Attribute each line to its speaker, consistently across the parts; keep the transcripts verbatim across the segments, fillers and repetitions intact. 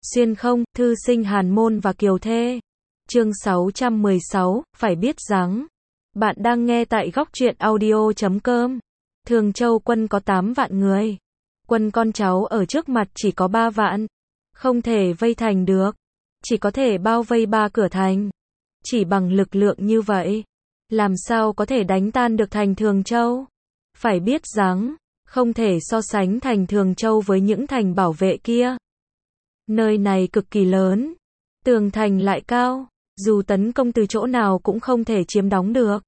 Speaker 1: Xuyên không, thư sinh Hàn Môn và Kiều Thê. Chương sáu trăm mười sáu, phải biết rằng. Bạn đang nghe tại góc truyện audio chấm com. Thường Châu quân có tám vạn người. Quân con cháu ở trước mặt chỉ có ba vạn. Không thể vây thành được. Chỉ có thể bao vây ba cửa thành. Chỉ bằng lực lượng như vậy, làm sao có thể đánh tan được thành Thường Châu? Phải biết rằng, không thể so sánh thành Thường Châu với những thành bảo vệ kia. Nơi này cực kỳ lớn, tường thành lại cao, dù tấn công từ chỗ nào cũng không thể chiếm đóng được.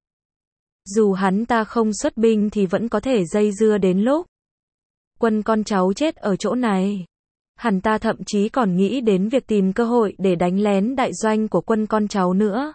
Speaker 1: Dù hắn ta không xuất binh thì vẫn có thể dây dưa đến lúc quân con cháu chết ở chỗ này. Hắn ta thậm chí còn nghĩ đến việc tìm cơ hội để đánh lén đại doanh của quân con cháu nữa.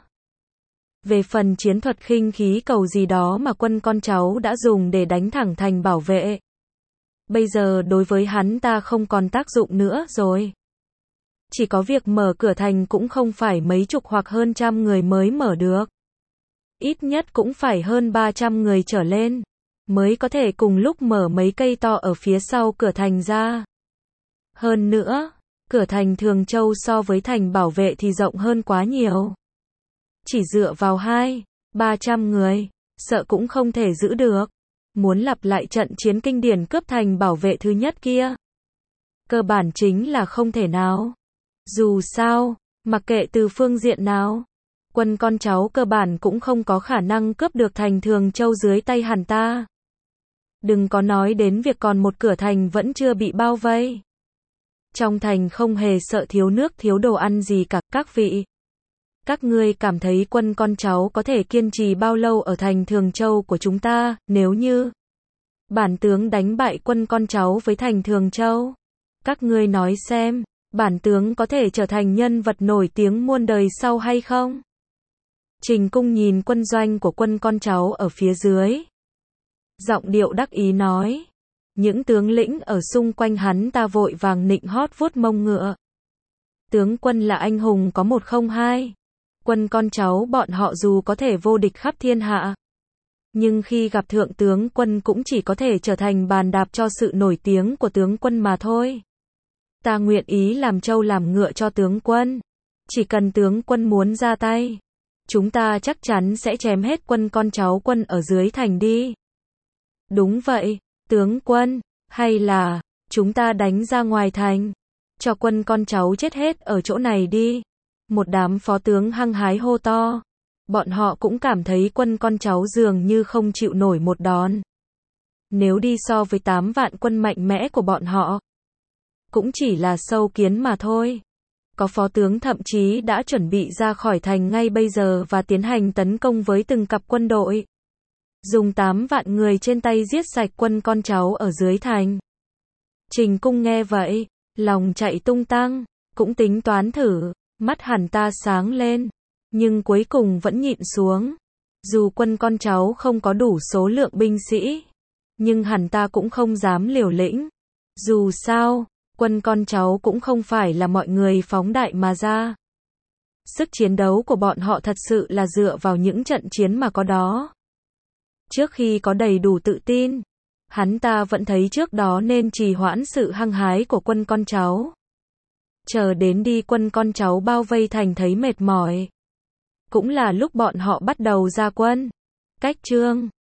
Speaker 1: Về phần chiến thuật khinh khí cầu gì đó mà quân con cháu đã dùng để đánh thẳng thành bảo vệ, bây giờ đối với hắn ta không còn tác dụng nữa rồi. Chỉ có việc mở cửa thành cũng không phải mấy chục hoặc hơn trăm người mới mở được. Ít nhất cũng phải hơn ba trăm người trở lên, mới có thể cùng lúc mở mấy cây to ở phía sau cửa thành ra. Hơn nữa, cửa thành Thường Châu so với thành bảo vệ thì rộng hơn quá nhiều. Chỉ dựa vào hai, ba trăm người, sợ cũng không thể giữ được. Muốn lặp lại trận chiến kinh điển cướp thành bảo vệ thứ nhất kia, cơ bản chính là không thể nào. Dù sao, mặc kệ từ phương diện nào, quân con cháu cơ bản cũng không có khả năng cướp được thành Thường Châu dưới tay hắn ta. Đừng có nói đến việc còn một cửa thành vẫn chưa bị bao vây. Trong thành không hề sợ thiếu nước thiếu đồ ăn gì cả. Các vị, các ngươi cảm thấy quân con cháu có thể kiên trì bao lâu ở thành Thường Châu của chúng ta, nếu như bản tướng đánh bại quân con cháu với thành Thường Châu? Các ngươi nói xem, bản tướng có thể trở thành nhân vật nổi tiếng muôn đời sau hay không? Trình Cung nhìn quân doanh của quân con cháu ở phía dưới, giọng điệu đắc ý nói. Những tướng lĩnh ở xung quanh hắn ta vội vàng nịnh hót vuốt mông ngựa. Tướng quân là anh hùng có một không hai. Quân con cháu bọn họ dù có thể vô địch khắp thiên hạ, nhưng khi gặp thượng tướng quân cũng chỉ có thể trở thành bàn đạp cho sự nổi tiếng của tướng quân mà thôi. Ta nguyện ý làm trâu làm ngựa cho tướng quân. Chỉ cần tướng quân muốn ra tay, chúng ta chắc chắn sẽ chém hết quân con cháu quân ở dưới thành đi. Đúng vậy, tướng quân, hay là chúng ta đánh ra ngoài thành, cho quân con cháu chết hết ở chỗ này đi. Một đám phó tướng hăng hái hô to. Bọn họ cũng cảm thấy quân con cháu dường như không chịu nổi một đòn. Nếu đi so với tám vạn quân mạnh mẽ của bọn họ, cũng chỉ là sâu kiến mà thôi. Có phó tướng thậm chí đã chuẩn bị ra khỏi thành ngay bây giờ và tiến hành tấn công với từng cặp quân đội. Dùng tám vạn người trên tay giết sạch quân con cháu ở dưới thành. Trình Cung nghe vậy, lòng chạy tung tăng, cũng tính toán thử, mắt hắn ta sáng lên, nhưng cuối cùng vẫn nhịn xuống. Dù quân con cháu không có đủ số lượng binh sĩ, nhưng hắn ta cũng không dám liều lĩnh. Dù sao, quân con cháu cũng không phải là mọi người phóng đại mà ra. Sức chiến đấu của bọn họ thật sự là dựa vào những trận chiến mà có đó. Trước khi có đầy đủ tự tin, hắn ta vẫn thấy trước đó nên trì hoãn sự hăng hái của quân con cháu. Chờ đến đi quân con cháu bao vây thành thấy mệt mỏi, cũng là lúc bọn họ bắt đầu ra quân. Cách chương